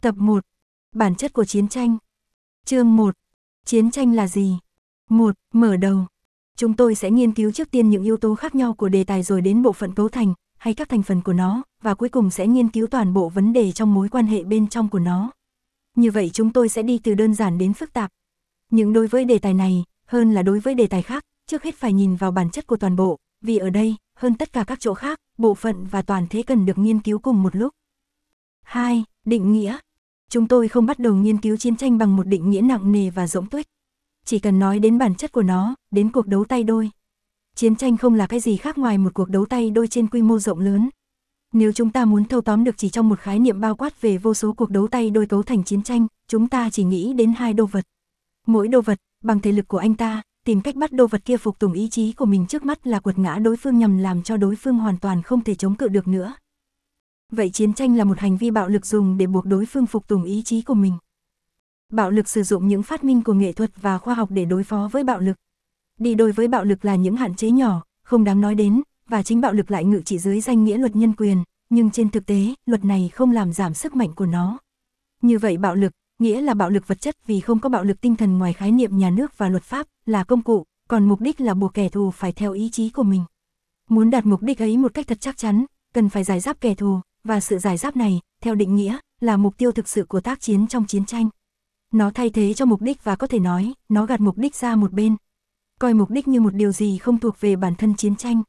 Tập 1. Bản chất của chiến tranh. Chương 1. Chiến tranh là gì? 1. Mở đầu. Chúng tôi sẽ nghiên cứu trước tiên những yếu tố khác nhau của đề tài rồi đến bộ phận cấu thành, hay các thành phần của nó, và cuối cùng sẽ nghiên cứu toàn bộ vấn đề trong mối quan hệ bên trong của nó. Như vậy chúng tôi sẽ đi từ đơn giản đến phức tạp. Nhưng đối với đề tài này, hơn là đối với đề tài khác, trước hết phải nhìn vào bản chất của toàn bộ, vì ở đây, hơn tất cả các chỗ khác, bộ phận và toàn thể cần được nghiên cứu cùng một lúc. 2. Định nghĩa. Chúng tôi không bắt đầu nghiên cứu chiến tranh bằng một định nghĩa nặng nề và rỗng tuếch. Chỉ cần nói đến bản chất của nó, đến cuộc đấu tay đôi. Chiến tranh không là cái gì khác ngoài một cuộc đấu tay đôi trên quy mô rộng lớn. Nếu chúng ta muốn thâu tóm được chỉ trong một khái niệm bao quát về vô số cuộc đấu tay đôi cấu thành chiến tranh, chúng ta chỉ nghĩ đến hai đô vật. Mỗi đô vật, bằng thể lực của anh ta, tìm cách bắt đô vật kia phục tùng ý chí của mình trước mắt là quật ngã đối phương nhằm làm cho đối phương hoàn toàn không thể chống cự được nữa. Vậy chiến tranh là một hành vi bạo lực dùng để buộc đối phương phục tùng ý chí của mình. Bạo lực sử dụng những phát minh của nghệ thuật và khoa học để đối phó với bạo lực. Đi đôi với bạo lực là những hạn chế nhỏ, không đáng nói đến, và chính bạo lực lại ngự trị dưới danh nghĩa luật nhân quyền, nhưng trên thực tế, luật này không làm giảm sức mạnh của nó. Như vậy bạo lực, nghĩa là bạo lực vật chất vì không có bạo lực tinh thần ngoài khái niệm nhà nước và luật pháp, là công cụ, còn mục đích là buộc kẻ thù phải theo ý chí của mình. Muốn đạt mục đích ấy một cách thật chắc chắn, cần phải giải giáp kẻ thù, và sự giải giáp này, theo định nghĩa, là mục tiêu thực sự của tác chiến trong chiến tranh. Nó thay thế cho mục đích và có thể nói, nó gạt mục đích ra một bên. Coi mục đích như một điều gì không thuộc về bản thân chiến tranh.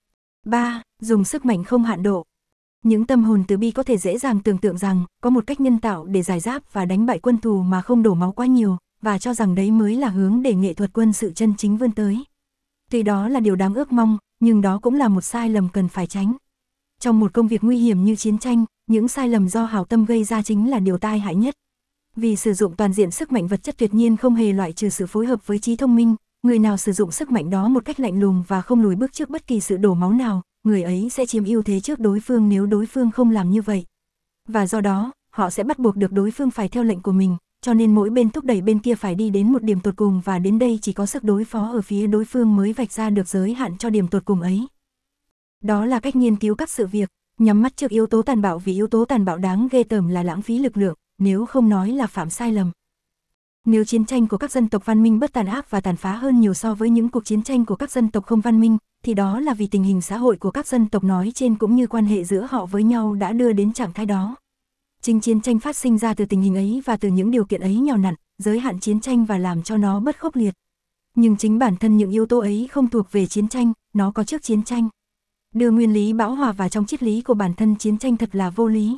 3. Dùng sức mạnh không hạn độ. Những tâm hồn từ bi có thể dễ dàng tưởng tượng rằng, có một cách nhân tạo để giải giáp và đánh bại quân thù mà không đổ máu quá nhiều, và cho rằng đấy mới là hướng để nghệ thuật quân sự chân chính vươn tới. Tuy đó là điều đáng ước mong, nhưng đó cũng là một sai lầm cần phải tránh. Trong một công việc nguy hiểm như chiến tranh, những sai lầm do hảo tâm gây ra chính là điều tai hại nhất. Vì sử dụng toàn diện sức mạnh vật chất tuyệt nhiên không hề loại trừ sự phối hợp với trí thông minh, người nào sử dụng sức mạnh đó một cách lạnh lùng và không lùi bước trước bất kỳ sự đổ máu nào, người ấy sẽ chiếm ưu thế trước đối phương nếu đối phương không làm như vậy. Và do đó, họ sẽ bắt buộc được đối phương phải theo lệnh của mình, cho nên mỗi bên thúc đẩy bên kia phải đi đến một điểm tột cùng và đến đây chỉ có sức đối phó ở phía đối phương mới vạch ra được giới hạn cho điểm tột cùng ấy. Đó là cách nghiên cứu các sự việc, nhắm mắt trước yếu tố tàn bạo vì yếu tố tàn bạo đáng ghê tởm là lãng phí lực lượng, nếu không nói là phạm sai lầm. Nếu chiến tranh của các dân tộc văn minh bất tàn ác và tàn phá hơn nhiều so với những cuộc chiến tranh của các dân tộc không văn minh, thì đó là vì tình hình xã hội của các dân tộc nói trên cũng như quan hệ giữa họ với nhau đã đưa đến trạng thái đó. Chính chiến tranh phát sinh ra từ tình hình ấy và từ những điều kiện ấy nhào nặn, giới hạn chiến tranh và làm cho nó bất khốc liệt. Nhưng chính bản thân những yếu tố ấy không thuộc về chiến tranh, nó có trước chiến tranh. Đưa nguyên lý bão hòa vào trong triết lý của bản thân chiến tranh thật là vô lý.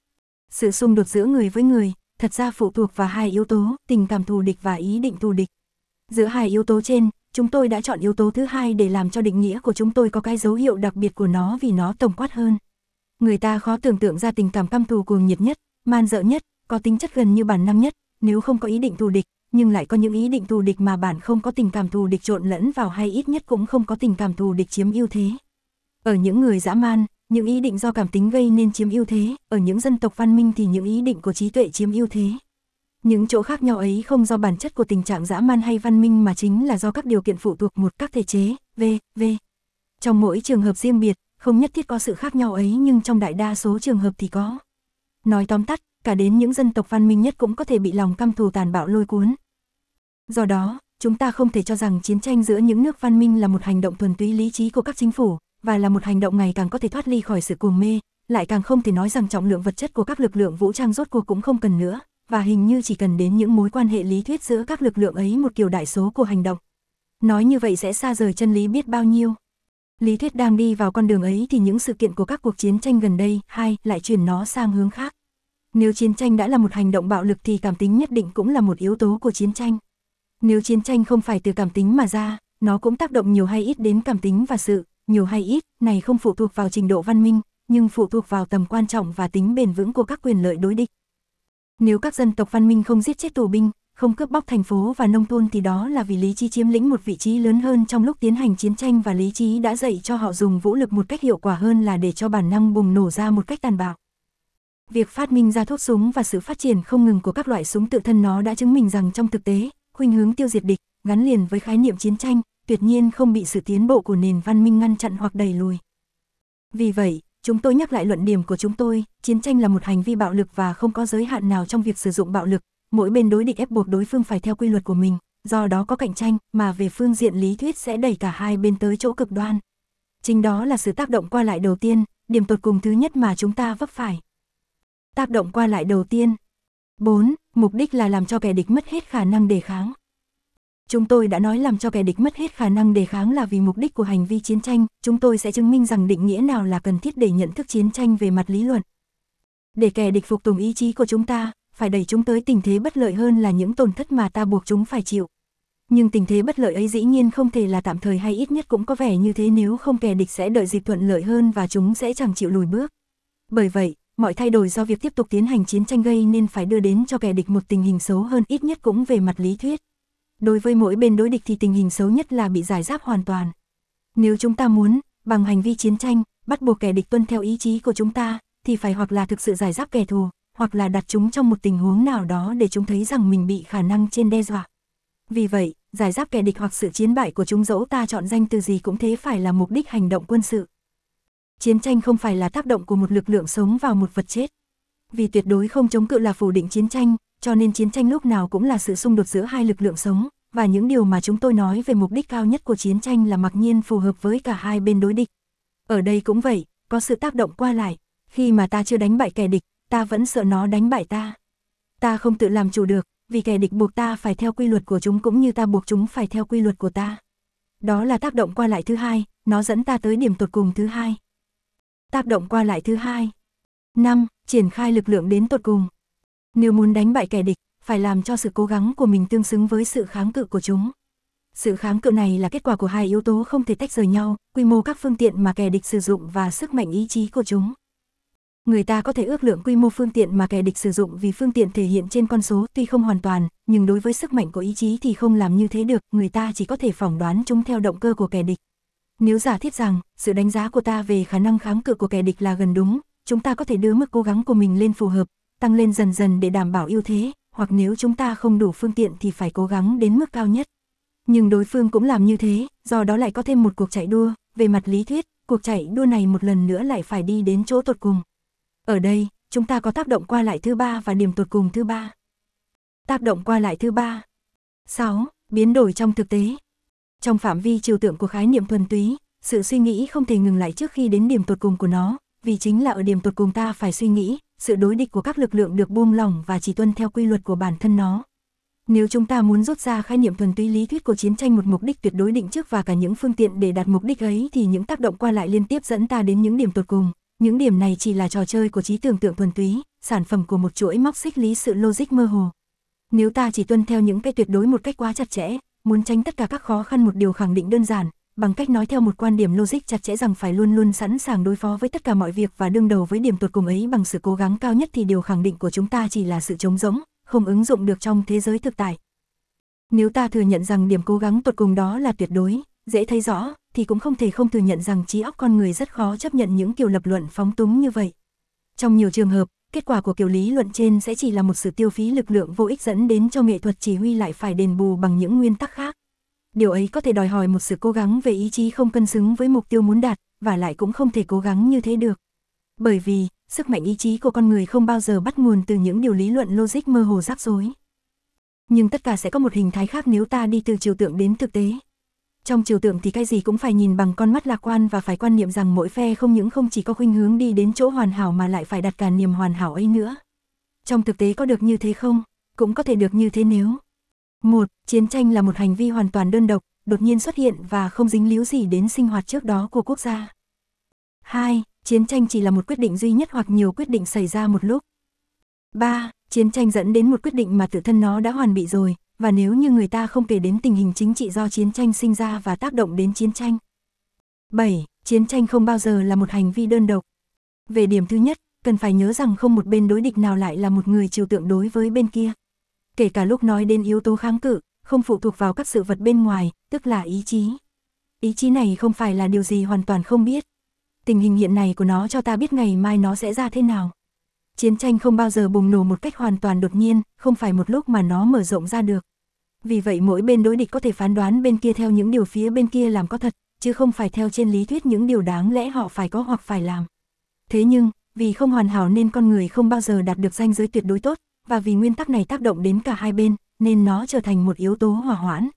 Sự xung đột giữa người với người, thật ra phụ thuộc vào hai yếu tố, tình cảm thù địch và ý định thù địch. Giữa hai yếu tố trên, chúng tôi đã chọn yếu tố thứ hai để làm cho định nghĩa của chúng tôi có cái dấu hiệu đặc biệt của nó vì nó tổng quát hơn. Người ta khó tưởng tượng ra tình cảm căm thù cuồng nhiệt nhất, man dợ nhất, có tính chất gần như bản năng nhất, nếu không có ý định thù địch, nhưng lại có những ý định thù địch mà bản không có tình cảm thù địch trộn lẫn vào hay ít nhất cũng không có tình cảm thù địch chiếm ưu thế. Ở những người dã man, những ý định do cảm tính gây nên chiếm ưu thế, ở những dân tộc văn minh thì những ý định của trí tuệ chiếm ưu thế. Những chỗ khác nhau ấy không do bản chất của tình trạng dã man hay văn minh mà chính là do các điều kiện phụ thuộc một các thể chế, v.v. Trong mỗi trường hợp riêng biệt, không nhất thiết có sự khác nhau ấy nhưng trong đại đa số trường hợp thì có. Nói tóm tắt, cả đến những dân tộc văn minh nhất cũng có thể bị lòng căm thù tàn bạo lôi cuốn. Do đó, chúng ta không thể cho rằng chiến tranh giữa những nước văn minh là một hành động thuần túy lý trí của các chính phủ, và là một hành động ngày càng có thể thoát ly khỏi sự cuồng mê, lại càng không thể nói rằng trọng lượng vật chất của các lực lượng vũ trang rốt cuộc cũng không cần nữa, và hình như chỉ cần đến những mối quan hệ lý thuyết giữa các lực lượng ấy một kiểu đại số của hành động. Nói như vậy sẽ xa rời chân lý biết bao nhiêu. Lý thuyết đang đi vào con đường ấy thì những sự kiện của các cuộc chiến tranh gần đây, lại chuyển nó sang hướng khác. Nếu chiến tranh đã là một hành động bạo lực thì cảm tính nhất định cũng là một yếu tố của chiến tranh. Nếu chiến tranh không phải từ cảm tính mà ra, nó cũng tác động nhiều hay ít đến cảm tính và sự nhiều hay ít, này không phụ thuộc vào trình độ văn minh, nhưng phụ thuộc vào tầm quan trọng và tính bền vững của các quyền lợi đối địch. Nếu các dân tộc văn minh không giết chết tù binh, không cướp bóc thành phố và nông thôn thì đó là vì lý trí chiếm lĩnh một vị trí lớn hơn trong lúc tiến hành chiến tranh và lý trí đã dạy cho họ dùng vũ lực một cách hiệu quả hơn là để cho bản năng bùng nổ ra một cách tàn bạo. Việc phát minh ra thuốc súng và sự phát triển không ngừng của các loại súng tự thân nó đã chứng minh rằng trong thực tế, khuynh hướng tiêu diệt địch, gắn liền với khái niệm chiến tranh, tuyệt nhiên không bị sự tiến bộ của nền văn minh ngăn chặn hoặc đẩy lùi. Vì vậy, chúng tôi nhắc lại luận điểm của chúng tôi, chiến tranh là một hành vi bạo lực và không có giới hạn nào trong việc sử dụng bạo lực, mỗi bên đối địch ép buộc đối phương phải theo quy luật của mình, do đó có cạnh tranh, mà về phương diện lý thuyết sẽ đẩy cả hai bên tới chỗ cực đoan. Chính đó là sự tác động qua lại đầu tiên, điểm tột cùng thứ nhất mà chúng ta vấp phải. Tác động qua lại đầu tiên. 4. Mục đích là làm cho kẻ địch mất hết khả năng đề kháng. Chúng tôi đã nói làm cho kẻ địch mất hết khả năng đề kháng là vì mục đích của hành vi chiến tranh, chúng tôi sẽ chứng minh rằng định nghĩa nào là cần thiết để nhận thức chiến tranh về mặt lý luận. Để kẻ địch phục tùng ý chí của chúng ta, phải đẩy chúng tới tình thế bất lợi hơn là những tổn thất mà ta buộc chúng phải chịu. Nhưng tình thế bất lợi ấy dĩ nhiên không thể là tạm thời hay ít nhất cũng có vẻ như thế, nếu không kẻ địch sẽ đợi dịp thuận lợi hơn và chúng sẽ chẳng chịu lùi bước. Bởi vậy, mọi thay đổi do việc tiếp tục tiến hành chiến tranh gây nên phải đưa đến cho kẻ địch một tình hình xấu hơn, ít nhất cũng về mặt lý thuyết. Đối với mỗi bên đối địch thì tình hình xấu nhất là bị giải giáp hoàn toàn. Nếu chúng ta muốn, bằng hành vi chiến tranh, bắt buộc kẻ địch tuân theo ý chí của chúng ta, thì phải hoặc là thực sự giải giáp kẻ thù, hoặc là đặt chúng trong một tình huống nào đó để chúng thấy rằng mình bị khả năng trên đe dọa. Vì vậy, giải giáp kẻ địch hoặc sự chiến bại của chúng, dẫu ta chọn danh từ gì cũng thế, phải là mục đích hành động quân sự. Chiến tranh không phải là tác động của một lực lượng sống vào một vật chết. Vì tuyệt đối không chống cự là phủ định chiến tranh, cho nên chiến tranh lúc nào cũng là sự xung đột giữa hai lực lượng sống, và những điều mà chúng tôi nói về mục đích cao nhất của chiến tranh là mặc nhiên phù hợp với cả hai bên đối địch. Ở đây cũng vậy, có sự tác động qua lại, khi mà ta chưa đánh bại kẻ địch, ta vẫn sợ nó đánh bại ta. Ta không tự làm chủ được, vì kẻ địch buộc ta phải theo quy luật của chúng cũng như ta buộc chúng phải theo quy luật của ta. Đó là tác động qua lại thứ hai, nó dẫn ta tới điểm tột cùng thứ hai. Tác động qua lại thứ hai. 5. Triển khai lực lượng đến tột cùng. Nếu muốn đánh bại kẻ địch, phải làm cho sự cố gắng của mình tương xứng với sự kháng cự của chúng. Sự kháng cự này là kết quả của hai yếu tố không thể tách rời nhau, quy mô các phương tiện mà kẻ địch sử dụng và sức mạnh ý chí của chúng. Người ta có thể ước lượng quy mô phương tiện mà kẻ địch sử dụng vì phương tiện thể hiện trên con số tuy không hoàn toàn, nhưng đối với sức mạnh của ý chí thì không làm như thế được, người ta chỉ có thể phỏng đoán chúng theo động cơ của kẻ địch. Nếu giả thiết rằng, sự đánh giá của ta về khả năng kháng cự của kẻ địch là gần đúng, chúng ta có thể đưa mức cố gắng của mình lên phù hợp, tăng lên dần dần để đảm bảo ưu thế, hoặc nếu chúng ta không đủ phương tiện thì phải cố gắng đến mức cao nhất. Nhưng đối phương cũng làm như thế, do đó lại có thêm một cuộc chạy đua, về mặt lý thuyết, cuộc chạy đua này một lần nữa lại phải đi đến chỗ tột cùng. Ở đây, chúng ta có tác động qua lại thứ ba và điểm tột cùng thứ ba. Tác động qua lại thứ ba. 6. Biến đổi trong thực tế. Trong phạm vi trừu tượng của khái niệm thuần túy, sự suy nghĩ không thể ngừng lại trước khi đến điểm tột cùng của nó, vì chính là ở điểm tột cùng ta phải suy nghĩ, sự đối địch của các lực lượng được buông lỏng và chỉ tuân theo quy luật của bản thân nó. Nếu chúng ta muốn rút ra khái niệm thuần túy lý thuyết của chiến tranh một mục đích tuyệt đối định trước và cả những phương tiện để đạt mục đích ấy, thì những tác động qua lại liên tiếp dẫn ta đến những điểm tột cùng. Những điểm này chỉ là trò chơi của trí tưởng tượng thuần túy, sản phẩm của một chuỗi móc xích lý sự logic mơ hồ. Nếu ta chỉ tuân theo những cái tuyệt đối một cách quá chặt chẽ, muốn tránh tất cả các khó khăn một điều khẳng định đơn giản, bằng cách nói theo một quan điểm logic chặt chẽ rằng phải luôn luôn sẵn sàng đối phó với tất cả mọi việc và đương đầu với điểm tột cùng ấy bằng sự cố gắng cao nhất, thì điều khẳng định của chúng ta chỉ là sự trống rỗng, không ứng dụng được trong thế giới thực tại. Nếu ta thừa nhận rằng điểm cố gắng tột cùng đó là tuyệt đối, dễ thấy rõ, thì cũng không thể không thừa nhận rằng trí óc con người rất khó chấp nhận những kiểu lập luận phóng túng như vậy. Trong nhiều trường hợp, kết quả của kiểu lý luận trên sẽ chỉ là một sự tiêu phí lực lượng vô ích dẫn đến cho nghệ thuật chỉ huy lại phải đền bù bằng những nguyên tắc khác. Điều ấy có thể đòi hỏi một sự cố gắng về ý chí không cân xứng với mục tiêu muốn đạt, và lại cũng không thể cố gắng như thế được. Bởi vì, sức mạnh ý chí của con người không bao giờ bắt nguồn từ những điều lý luận logic mơ hồ rắc rối. Nhưng tất cả sẽ có một hình thái khác nếu ta đi từ trừu tượng đến thực tế. Trong trừu tượng thì cái gì cũng phải nhìn bằng con mắt lạc quan và phải quan niệm rằng mỗi phe không những không chỉ có khuynh hướng đi đến chỗ hoàn hảo mà lại phải đặt cả niềm hoàn hảo ấy nữa. Trong thực tế có được như thế không? Cũng có thể được như thế nếu 1. Chiến tranh là một hành vi hoàn toàn đơn độc, đột nhiên xuất hiện và không dính líu gì đến sinh hoạt trước đó của quốc gia. 2. Chiến tranh chỉ là một quyết định duy nhất hoặc nhiều quyết định xảy ra một lúc. 3. Chiến tranh dẫn đến một quyết định mà tự thân nó đã hoàn bị rồi, và nếu như người ta không kể đến tình hình chính trị do chiến tranh sinh ra và tác động đến chiến tranh. 7. Chiến tranh không bao giờ là một hành vi đơn độc. Về điểm thứ nhất, cần phải nhớ rằng không một bên đối địch nào lại là một người trừu tượng đối với bên kia. Kể cả lúc nói đến yếu tố kháng cự, không phụ thuộc vào các sự vật bên ngoài, tức là ý chí. Ý chí này không phải là điều gì hoàn toàn không biết. Tình hình hiện nay của nó cho ta biết ngày mai nó sẽ ra thế nào. Chiến tranh không bao giờ bùng nổ một cách hoàn toàn đột nhiên, không phải một lúc mà nó mở rộng ra được. Vì vậy mỗi bên đối địch có thể phán đoán bên kia theo những điều phía bên kia làm có thật, chứ không phải theo trên lý thuyết những điều đáng lẽ họ phải có hoặc phải làm. Thế nhưng, vì không hoàn hảo nên con người không bao giờ đạt được ranh giới tuyệt đối tốt, và vì nguyên tắc này tác động đến cả hai bên, nên nó trở thành một yếu tố hòa hoãn.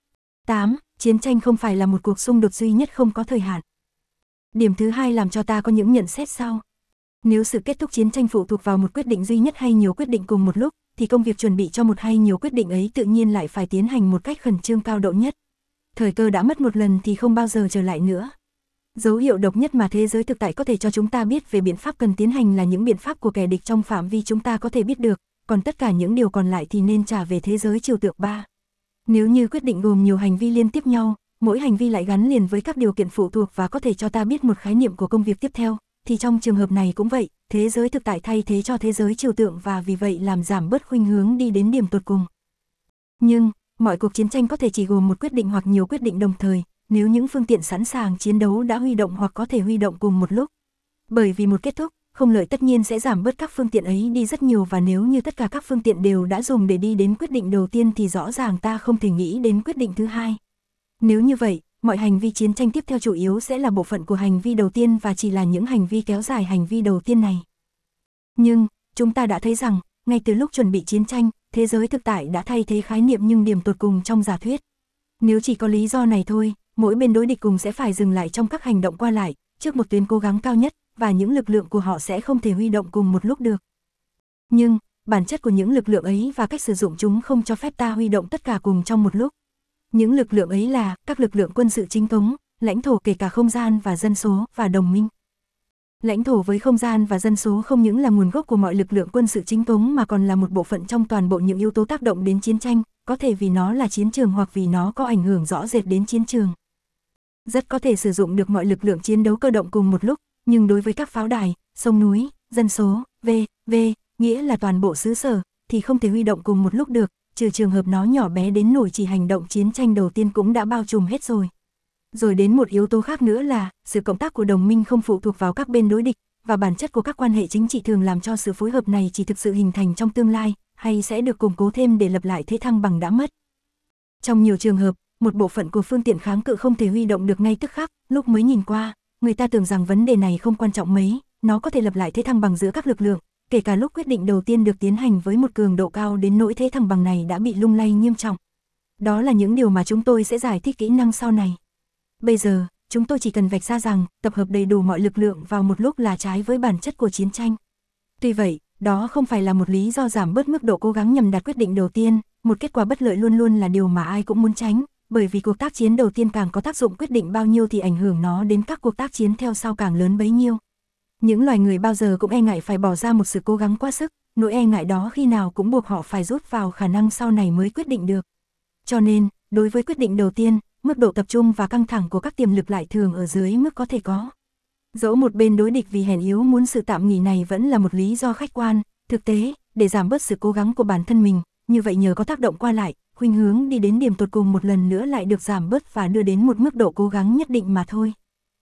8. Chiến tranh không phải là một cuộc xung đột duy nhất không có thời hạn. Điểm thứ hai làm cho ta có những nhận xét sau. Nếu sự kết thúc chiến tranh phụ thuộc vào một quyết định duy nhất hay nhiều quyết định cùng một lúc, thì công việc chuẩn bị cho một hay nhiều quyết định ấy tự nhiên lại phải tiến hành một cách khẩn trương cao độ nhất. Thời cơ đã mất một lần thì không bao giờ trở lại nữa. Dấu hiệu độc nhất mà thế giới thực tại có thể cho chúng ta biết về biện pháp cần tiến hành là những biện pháp của kẻ địch trong phạm vi chúng ta có thể biết được, còn tất cả những điều còn lại thì nên trả về thế giới trừu tượng 3. Nếu như quyết định gồm nhiều hành vi liên tiếp nhau, mỗi hành vi lại gắn liền với các điều kiện phụ thuộc và có thể cho ta biết một khái niệm của công việc tiếp theo, thì trong trường hợp này cũng vậy, thế giới thực tại thay thế cho thế giới trừu tượng và vì vậy làm giảm bớt khuynh hướng đi đến điểm tột cùng. Nhưng, mọi cuộc chiến tranh có thể chỉ gồm một quyết định hoặc nhiều quyết định đồng thời, nếu những phương tiện sẵn sàng chiến đấu đã huy động hoặc có thể huy động cùng một lúc. Bởi vì một kết thúc, không lợi tất nhiên sẽ giảm bớt các phương tiện ấy đi rất nhiều, và nếu như tất cả các phương tiện đều đã dùng để đi đến quyết định đầu tiên thì rõ ràng ta không thể nghĩ đến quyết định thứ hai. Nếu như vậy, mọi hành vi chiến tranh tiếp theo chủ yếu sẽ là bộ phận của hành vi đầu tiên và chỉ là những hành vi kéo dài hành vi đầu tiên này. Nhưng, chúng ta đã thấy rằng, ngay từ lúc chuẩn bị chiến tranh, thế giới thực tại đã thay thế khái niệm nhưng điểm tột cùng trong giả thuyết. Nếu chỉ có lý do này thôi, mỗi bên đối địch cùng sẽ phải dừng lại trong các hành động qua lại, trước một tuyến cố gắng cao nhất, và những lực lượng của họ sẽ không thể huy động cùng một lúc được. Nhưng, bản chất của những lực lượng ấy và cách sử dụng chúng không cho phép ta huy động tất cả cùng trong một lúc. Những lực lượng ấy là các lực lượng quân sự chính thống, lãnh thổ kể cả không gian và dân số và đồng minh. Lãnh thổ với không gian và dân số không những là nguồn gốc của mọi lực lượng quân sự chính thống mà còn là một bộ phận trong toàn bộ những yếu tố tác động đến chiến tranh, có thể vì nó là chiến trường hoặc vì nó có ảnh hưởng rõ rệt đến chiến trường. Rất có thể sử dụng được mọi lực lượng chiến đấu cơ động cùng một lúc, nhưng đối với các pháo đài, sông núi, dân số, v.v., nghĩa là toàn bộ xứ sở, thì không thể huy động cùng một lúc được, trừ trường hợp nó nhỏ bé đến nỗi chỉ hành động chiến tranh đầu tiên cũng đã bao trùm hết rồi. Rồi đến một yếu tố khác nữa là, sự cộng tác của đồng minh không phụ thuộc vào các bên đối địch, và bản chất của các quan hệ chính trị thường làm cho sự phối hợp này chỉ thực sự hình thành trong tương lai, hay sẽ được củng cố thêm để lập lại thế thăng bằng đã mất. Trong nhiều trường hợp, một bộ phận của phương tiện kháng cự không thể huy động được ngay tức khắc, lúc mới nhìn qua, người ta tưởng rằng vấn đề này không quan trọng mấy, nó có thể lập lại thế thăng bằng giữa các lực lượng, kể cả lúc quyết định đầu tiên được tiến hành với một cường độ cao đến nỗi thế thăng bằng này đã bị lung lay nghiêm trọng. Đó là những điều mà chúng tôi sẽ giải thích kỹ năng sau này. Bây giờ, chúng tôi chỉ cần vạch ra rằng, tập hợp đầy đủ mọi lực lượng vào một lúc là trái với bản chất của chiến tranh. Tuy vậy, đó không phải là một lý do giảm bớt mức độ cố gắng nhằm đạt quyết định đầu tiên, một kết quả bất lợi luôn luôn là điều mà ai cũng muốn tránh, bởi vì cuộc tác chiến đầu tiên càng có tác dụng quyết định bao nhiêu thì ảnh hưởng nó đến các cuộc tác chiến theo sau càng lớn bấy nhiêu. Những loài người bao giờ cũng e ngại phải bỏ ra một sự cố gắng quá sức, nỗi e ngại đó khi nào cũng buộc họ phải rút vào khả năng sau này mới quyết định được. Cho nên, đối với quyết định đầu tiên, mức độ tập trung và căng thẳng của các tiềm lực lại thường ở dưới mức có thể có. Dẫu một bên đối địch vì hèn yếu muốn sự tạm nghỉ này vẫn là một lý do khách quan, thực tế, để giảm bớt sự cố gắng của bản thân mình, như vậy nhờ có tác động qua lại, khuynh hướng đi đến điểm tột cùng một lần nữa lại được giảm bớt và đưa đến một mức độ cố gắng nhất định mà thôi.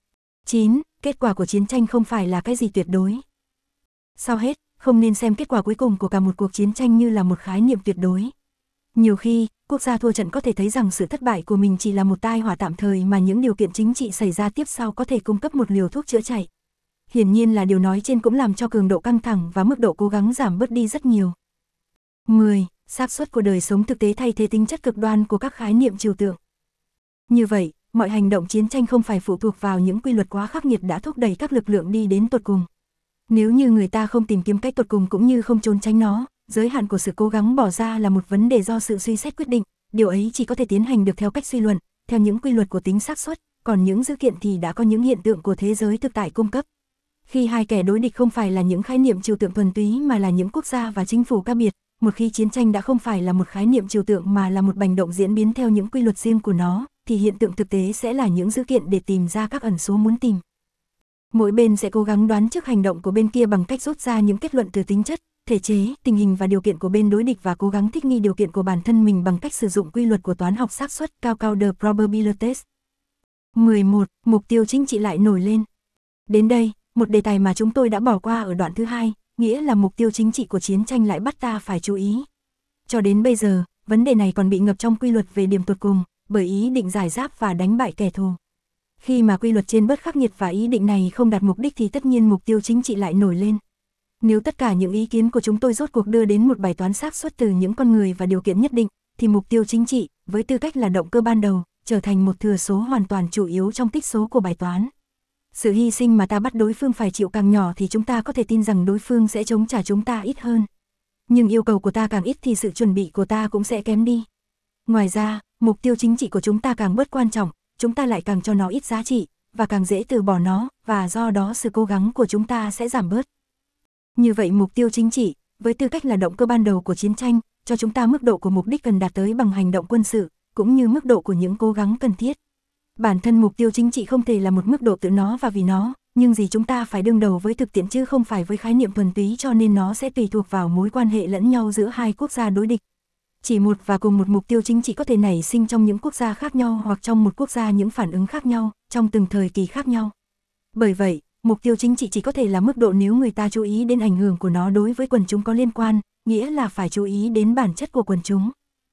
9. Kết quả của chiến tranh không phải là cái gì tuyệt đối. Sau hết, không nên xem kết quả cuối cùng của cả một cuộc chiến tranh như là một khái niệm tuyệt đối. Nhiều khi, quốc gia thua trận có thể thấy rằng sự thất bại của mình chỉ là một tai họa tạm thời mà những điều kiện chính trị xảy ra tiếp sau có thể cung cấp một liều thuốc chữa chạy. Hiển nhiên là điều nói trên cũng làm cho cường độ căng thẳng và mức độ cố gắng giảm bớt đi rất nhiều. 10. Xác suất của đời sống thực tế thay thế tính chất cực đoan của các khái niệm trừu tượng. Như vậy, mọi hành động chiến tranh không phải phụ thuộc vào những quy luật quá khắc nghiệt đã thúc đẩy các lực lượng đi đến tột cùng. Nếu như người ta không tìm kiếm cách tột cùng cũng như không trốn tránh nó, giới hạn của sự cố gắng bỏ ra là một vấn đề do sự suy xét quyết định, điều ấy chỉ có thể tiến hành được theo cách suy luận, theo những quy luật của tính xác suất, còn những dữ kiện thì đã có những hiện tượng của thế giới thực tại cung cấp. Khi hai kẻ đối địch không phải là những khái niệm trừu tượng thuần túy mà là những quốc gia và chính phủ cá biệt, một khi chiến tranh đã không phải là một khái niệm trừu tượng mà là một hành động diễn biến theo những quy luật riêng của nó, thì hiện tượng thực tế sẽ là những dữ kiện để tìm ra các ẩn số muốn tìm. Mỗi bên sẽ cố gắng đoán trước hành động của bên kia bằng cách rút ra những kết luận từ tính chất, thể chế, tình hình và điều kiện của bên đối địch và cố gắng thích nghi điều kiện của bản thân mình bằng cách sử dụng quy luật của toán học xác suất cao the probabilities. 11. Mục tiêu chính trị lại nổi lên. Đến đây, một đề tài mà chúng tôi đã bỏ qua ở đoạn thứ 2, nghĩa là mục tiêu chính trị của chiến tranh lại bắt ta phải chú ý. Cho đến bây giờ, vấn đề này còn bị ngập trong quy luật về điểm tột cùng, bởi ý định giải giáp và đánh bại kẻ thù. Khi mà quy luật trên bớt khắc nghiệt và ý định này không đạt mục đích thì tất nhiên mục tiêu chính trị lại nổi lên. Nếu tất cả những ý kiến của chúng tôi rốt cuộc đưa đến một bài toán xác suất từ những con người và điều kiện nhất định, thì mục tiêu chính trị, với tư cách là động cơ ban đầu, trở thành một thừa số hoàn toàn chủ yếu trong tích số của bài toán. Sự hy sinh mà ta bắt đối phương phải chịu càng nhỏ thì chúng ta có thể tin rằng đối phương sẽ chống trả chúng ta ít hơn. Nhưng yêu cầu của ta càng ít thì sự chuẩn bị của ta cũng sẽ kém đi. Ngoài ra, mục tiêu chính trị của chúng ta càng bớt quan trọng, chúng ta lại càng cho nó ít giá trị, và càng dễ từ bỏ nó, và do đó sự cố gắng của chúng ta sẽ giảm bớt. Như vậy mục tiêu chính trị, với tư cách là động cơ ban đầu của chiến tranh, cho chúng ta mức độ của mục đích cần đạt tới bằng hành động quân sự, cũng như mức độ của những cố gắng cần thiết. Bản thân mục tiêu chính trị không thể là một mức độ tự nó và vì nó, nhưng gì chúng ta phải đương đầu với thực tiễn chứ không phải với khái niệm thuần túy, cho nên nó sẽ tùy thuộc vào mối quan hệ lẫn nhau giữa hai quốc gia đối địch. Chỉ một và cùng một mục tiêu chính trị có thể nảy sinh trong những quốc gia khác nhau hoặc trong một quốc gia những phản ứng khác nhau, trong từng thời kỳ khác nhau. Bởi vậy, mục tiêu chính trị chỉ có thể là mức độ nếu người ta chú ý đến ảnh hưởng của nó đối với quần chúng có liên quan, nghĩa là phải chú ý đến bản chất của quần chúng.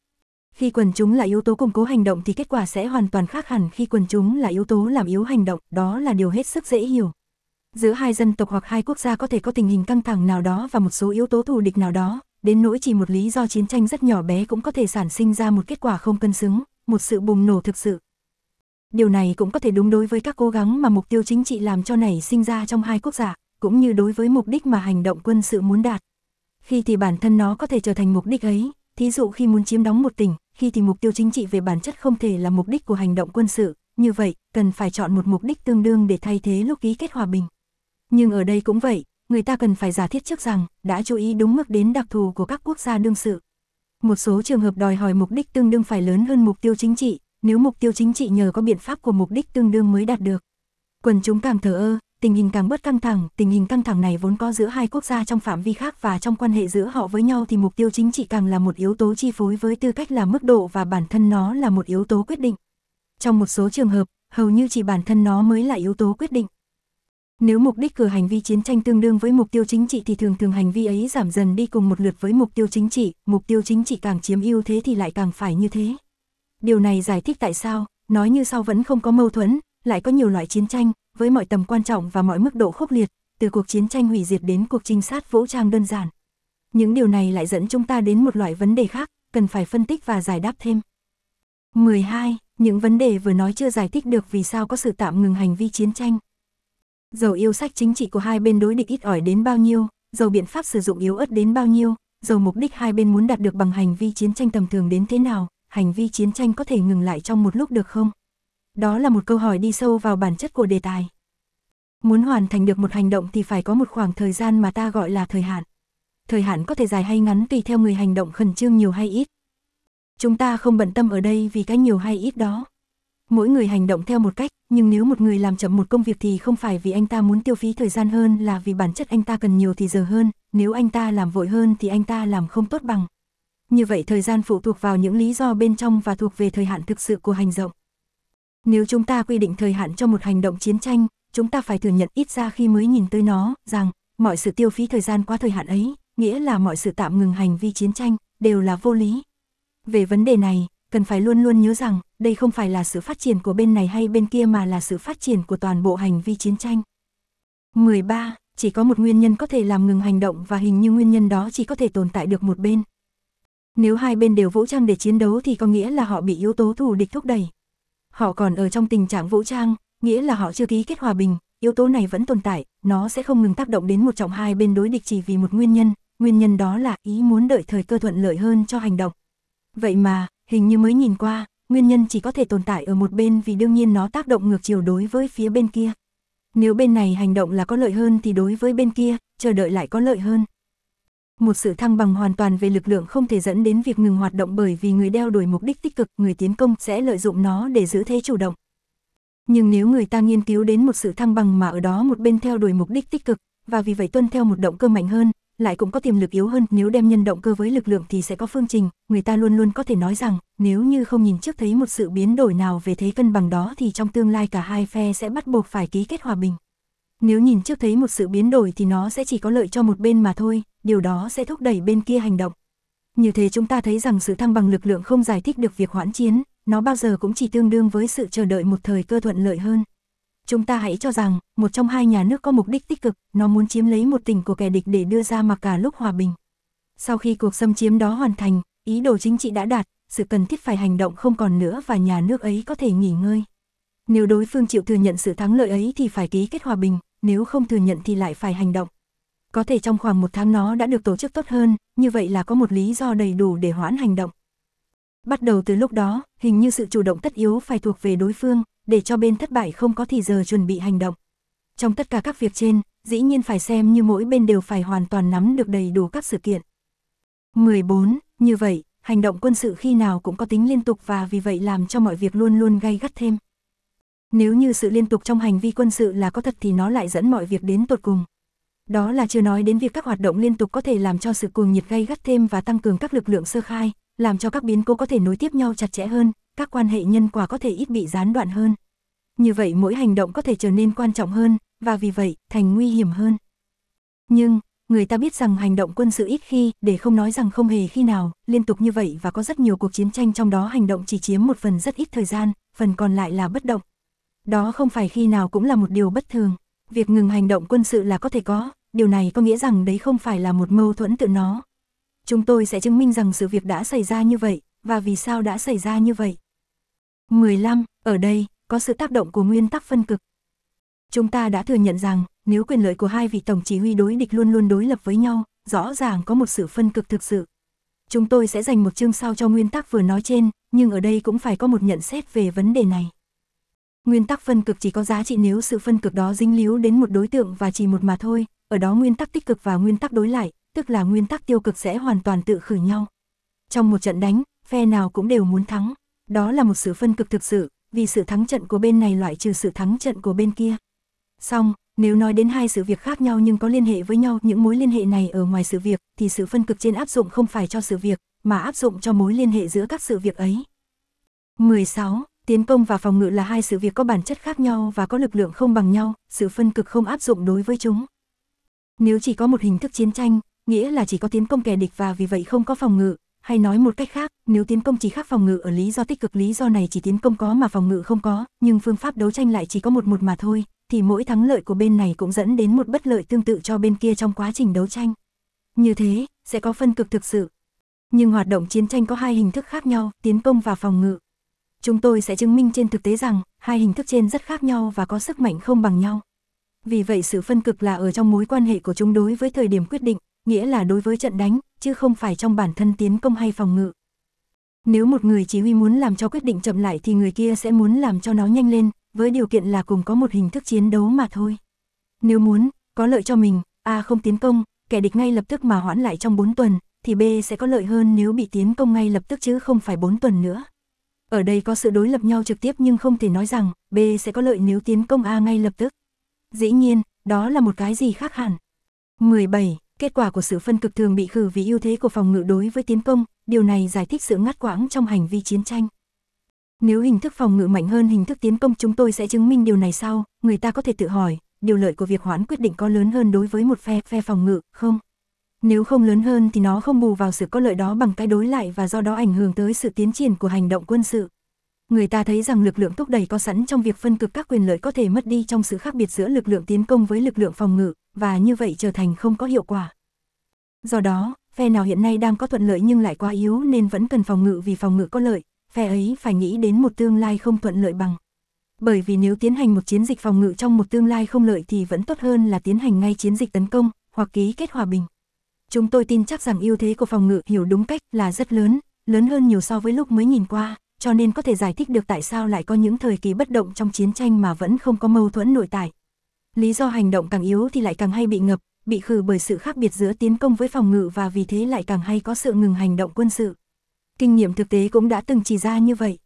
Khi quần chúng là yếu tố củng cố hành động thì kết quả sẽ hoàn toàn khác hẳn khi quần chúng là yếu tố làm yếu hành động, đó là điều hết sức dễ hiểu. Giữa hai dân tộc hoặc hai quốc gia có thể có tình hình căng thẳng nào đó và một số yếu tố thù địch nào đó, đến nỗi chỉ một lý do chiến tranh rất nhỏ bé cũng có thể sản sinh ra một kết quả không cân xứng, một sự bùng nổ thực sự. Điều này cũng có thể đúng đối với các cố gắng mà mục tiêu chính trị làm cho nảy sinh ra trong hai quốc gia, cũng như đối với mục đích mà hành động quân sự muốn đạt. Khi thì bản thân nó có thể trở thành mục đích ấy, thí dụ khi muốn chiếm đóng một tỉnh, khi thì mục tiêu chính trị về bản chất không thể là mục đích của hành động quân sự, như vậy, cần phải chọn một mục đích tương đương để thay thế lúc ký kết hòa bình. Nhưng ở đây cũng vậy, người ta cần phải giả thiết trước rằng, đã chú ý đúng mức đến đặc thù của các quốc gia đương sự. Một số trường hợp đòi hỏi mục đích tương đương phải lớn hơn mục tiêu chính trị, nếu mục tiêu chính trị nhờ có biện pháp của mục đích tương đương mới đạt được. Quần chúng càng thờ ơ, tình hình càng bớt căng thẳng, tình hình căng thẳng này vốn có giữa hai quốc gia trong phạm vi khác và trong quan hệ giữa họ với nhau thì mục tiêu chính trị càng là một yếu tố chi phối với tư cách là mức độ và bản thân nó là một yếu tố quyết định. Trong một số trường hợp, hầu như chỉ bản thân nó mới là yếu tố quyết định. Nếu mục đích của hành vi chiến tranh tương đương với mục tiêu chính trị thì thường thường hành vi ấy giảm dần đi cùng một lượt với mục tiêu chính trị càng chiếm ưu thế thì lại càng phải như thế. Điều này giải thích tại sao, nói như sau vẫn không có mâu thuẫn, lại có nhiều loại chiến tranh, với mọi tầm quan trọng và mọi mức độ khốc liệt, từ cuộc chiến tranh hủy diệt đến cuộc trinh sát vũ trang đơn giản. Những điều này lại dẫn chúng ta đến một loại vấn đề khác, cần phải phân tích và giải đáp thêm. 12. Những vấn đề vừa nói chưa giải thích được vì sao có sự tạm ngừng hành vi chiến tranh. Dầu yêu sách chính trị của hai bên đối địch ít ỏi đến bao nhiêu, dầu biện pháp sử dụng yếu ớt đến bao nhiêu, dầu mục đích hai bên muốn đạt được bằng hành vi chiến tranh tầm thường đến thế nào, hành vi chiến tranh có thể ngừng lại trong một lúc được không? Đó là một câu hỏi đi sâu vào bản chất của đề tài. Muốn hoàn thành được một hành động thì phải có một khoảng thời gian mà ta gọi là thời hạn. Thời hạn có thể dài hay ngắn tùy theo người hành động khẩn trương nhiều hay ít. Chúng ta không bận tâm ở đây vì cái nhiều hay ít đó. Mỗi người hành động theo một cách, nhưng nếu một người làm chậm một công việc thì không phải vì anh ta muốn tiêu phí thời gian hơn là vì bản chất anh ta cần nhiều thì giờ hơn, nếu anh ta làm vội hơn thì anh ta làm không tốt bằng. Như vậy thời gian phụ thuộc vào những lý do bên trong và thuộc về thời hạn thực sự của hành động. Nếu chúng ta quy định thời hạn cho một hành động chiến tranh, chúng ta phải thừa nhận ít ra khi mới nhìn tới nó, rằng mọi sự tiêu phí thời gian qua thời hạn ấy, nghĩa là mọi sự tạm ngừng hành vi chiến tranh, đều là vô lý. Về vấn đề này, cần phải luôn luôn nhớ rằng, đây không phải là sự phát triển của bên này hay bên kia mà là sự phát triển của toàn bộ hành vi chiến tranh. 13. Chỉ có một nguyên nhân có thể làm ngừng hành động và hình như nguyên nhân đó chỉ có thể tồn tại được một bên. Nếu hai bên đều vũ trang để chiến đấu thì có nghĩa là họ bị yếu tố thù địch thúc đẩy. Họ còn ở trong tình trạng vũ trang, nghĩa là họ chưa ký kết hòa bình, yếu tố này vẫn tồn tại, nó sẽ không ngừng tác động đến một trong hai bên đối địch chỉ vì một nguyên nhân đó là ý muốn đợi thời cơ thuận lợi hơn cho hành động. Vậy mà, hình như mới nhìn qua, nguyên nhân chỉ có thể tồn tại ở một bên vì đương nhiên nó tác động ngược chiều đối với phía bên kia. Nếu bên này hành động là có lợi hơn thì đối với bên kia, chờ đợi lại có lợi hơn. Một sự thăng bằng hoàn toàn về lực lượng không thể dẫn đến việc ngừng hoạt động bởi vì người đeo đuổi mục đích tích cực, người tiến công sẽ lợi dụng nó để giữ thế chủ động. Nhưng nếu người ta nghiên cứu đến một sự thăng bằng mà ở đó một bên theo đuổi mục đích tích cực, và vì vậy tuân theo một động cơ mạnh hơn, lại cũng có tiềm lực yếu hơn, nếu đem nhân động cơ với lực lượng thì sẽ có phương trình, người ta luôn luôn có thể nói rằng, nếu như không nhìn trước thấy một sự biến đổi nào về thế cân bằng đó thì trong tương lai cả hai phe sẽ bắt buộc phải ký kết hòa bình. Nếu nhìn trước thấy một sự biến đổi thì nó sẽ chỉ có lợi cho một bên mà thôi, điều đó sẽ thúc đẩy bên kia hành động. Như thế chúng ta thấy rằng sự thăng bằng lực lượng không giải thích được việc hoãn chiến, nó bao giờ cũng chỉ tương đương với sự chờ đợi một thời cơ thuận lợi hơn. Chúng ta hãy cho rằng, một trong hai nhà nước có mục đích tích cực, nó muốn chiếm lấy một tỉnh của kẻ địch để đưa ra mặc cả lúc hòa bình. Sau khi cuộc xâm chiếm đó hoàn thành, ý đồ chính trị đã đạt, sự cần thiết phải hành động không còn nữa và nhà nước ấy có thể nghỉ ngơi. Nếu đối phương chịu thừa nhận sự thắng lợi ấy thì phải ký kết hòa bình, nếu không thừa nhận thì lại phải hành động. Có thể trong khoảng 1 tháng nó đã được tổ chức tốt hơn, như vậy là có một lý do đầy đủ để hoãn hành động. Bắt đầu từ lúc đó, hình như sự chủ động tất yếu phải thuộc về đối phương, để cho bên thất bại không có thì giờ chuẩn bị hành động. Trong tất cả các việc trên, dĩ nhiên phải xem như mỗi bên đều phải hoàn toàn nắm được đầy đủ các sự kiện. 14. Như vậy, hành động quân sự khi nào cũng có tính liên tục và vì vậy làm cho mọi việc luôn luôn gay gắt thêm. Nếu như sự liên tục trong hành vi quân sự là có thật thì nó lại dẫn mọi việc đến tột cùng. Đó là chưa nói đến việc các hoạt động liên tục có thể làm cho sự cuồng nhiệt gay gắt thêm và tăng cường các lực lượng sơ khai, làm cho các biến cố có thể nối tiếp nhau chặt chẽ hơn, các quan hệ nhân quả có thể ít bị gián đoạn hơn. Như vậy mỗi hành động có thể trở nên quan trọng hơn, và vì vậy, thành nguy hiểm hơn. Nhưng, người ta biết rằng hành động quân sự ít khi, để không nói rằng không hề khi nào, liên tục như vậy và có rất nhiều cuộc chiến tranh trong đó hành động chỉ chiếm một phần rất ít thời gian, phần còn lại là bất động. Đó không phải khi nào cũng là một điều bất thường. Việc ngừng hành động quân sự là có thể có, điều này có nghĩa rằng đấy không phải là một mâu thuẫn tự nó. Chúng tôi sẽ chứng minh rằng sự việc đã xảy ra như vậy, và vì sao đã xảy ra như vậy. 15. Ở đây, có sự tác động của nguyên tắc phân cực. Chúng ta đã thừa nhận rằng, nếu quyền lợi của hai vị tổng chỉ huy đối địch luôn luôn đối lập với nhau, rõ ràng có một sự phân cực thực sự. Chúng tôi sẽ dành một chương sau cho nguyên tắc vừa nói trên, nhưng ở đây cũng phải có một nhận xét về vấn đề này. Nguyên tắc phân cực chỉ có giá trị nếu sự phân cực đó dính líu đến một đối tượng và chỉ một mà thôi, ở đó nguyên tắc tích cực và nguyên tắc đối lại, tức là nguyên tắc tiêu cực sẽ hoàn toàn tự khử nhau. Trong một trận đánh, phe nào cũng đều muốn thắng, đó là một sự phân cực thực sự, vì sự thắng trận của bên này loại trừ sự thắng trận của bên kia. Song, nếu nói đến hai sự việc khác nhau nhưng có liên hệ với nhau, những mối liên hệ này ở ngoài sự việc, thì sự phân cực trên áp dụng không phải cho sự việc, mà áp dụng cho mối liên hệ giữa các sự việc ấy. 16. Tiến công và phòng ngự là hai sự việc có bản chất khác nhau và có lực lượng không bằng nhau, sự phân cực không áp dụng đối với chúng. Nếu chỉ có một hình thức chiến tranh, nghĩa là chỉ có tiến công kẻ địch và vì vậy không có phòng ngự, hay nói một cách khác, nếu tiến công chỉ khác phòng ngự ở lý do tích cực, lý do này chỉ tiến công có mà phòng ngự không có, nhưng phương pháp đấu tranh lại chỉ có một mà thôi, thì mỗi thắng lợi của bên này cũng dẫn đến một bất lợi tương tự cho bên kia trong quá trình đấu tranh. Như thế, sẽ có phân cực thực sự. Nhưng hoạt động chiến tranh có hai hình thức khác nhau, tiến công và phòng ngự. Chúng tôi sẽ chứng minh trên thực tế rằng, hai hình thức trên rất khác nhau và có sức mạnh không bằng nhau. Vì vậy sự phân cực là ở trong mối quan hệ của chúng đối với thời điểm quyết định, nghĩa là đối với trận đánh, chứ không phải trong bản thân tiến công hay phòng ngự. Nếu một người chỉ huy muốn làm cho quyết định chậm lại thì người kia sẽ muốn làm cho nó nhanh lên, với điều kiện là cùng có một hình thức chiến đấu mà thôi. Nếu muốn, có lợi cho mình, A không tiến công, kẻ địch ngay lập tức mà hoãn lại trong 4 tuần, thì B sẽ có lợi hơn nếu bị tiến công ngay lập tức chứ không phải 4 tuần nữa. Ở đây có sự đối lập nhau trực tiếp nhưng không thể nói rằng B sẽ có lợi nếu tiến công A ngay lập tức. Dĩ nhiên, đó là một cái gì khác hẳn. 17. Kết quả của sự phân cực thường bị khử vì ưu thế của phòng ngự đối với tiến công, điều này giải thích sự ngắt quãng trong hành vi chiến tranh. Nếu hình thức phòng ngự mạnh hơn hình thức tiến công, chúng tôi sẽ chứng minh điều này sau. Người ta có thể tự hỏi, điều lợi của việc hoãn quyết định có lớn hơn đối với một phe phòng ngự, không? Nếu không lớn hơn thì nó không bù vào sự có lợi đó bằng cái đối lại và do đó ảnh hưởng tới sự tiến triển của hành động quân sự. Người ta thấy rằng lực lượng thúc đẩy có sẵn trong việc phân cực các quyền lợi có thể mất đi trong sự khác biệt giữa lực lượng tiến công với lực lượng phòng ngự, và như vậy trở thành không có hiệu quả. Do đó, phe nào hiện nay đang có thuận lợi nhưng lại quá yếu nên vẫn cần phòng ngự vì phòng ngự có lợi, phe ấy phải nghĩ đến một tương lai không thuận lợi bằng. Bởi vì nếu tiến hành một chiến dịch phòng ngự trong một tương lai không lợi thì vẫn tốt hơn là tiến hành ngay chiến dịch tấn công, hoặc ký kết hòa bình. Chúng tôi tin chắc rằng ưu thế của phòng ngự hiểu đúng cách là rất lớn, lớn hơn nhiều so với lúc mới nhìn qua, cho nên có thể giải thích được tại sao lại có những thời kỳ bất động trong chiến tranh mà vẫn không có mâu thuẫn nội tại. Lý do hành động càng yếu thì lại càng hay bị ngập, bị khử bởi sự khác biệt giữa tiến công với phòng ngự và vì thế lại càng hay có sự ngừng hành động quân sự. Kinh nghiệm thực tế cũng đã từng chỉ ra như vậy.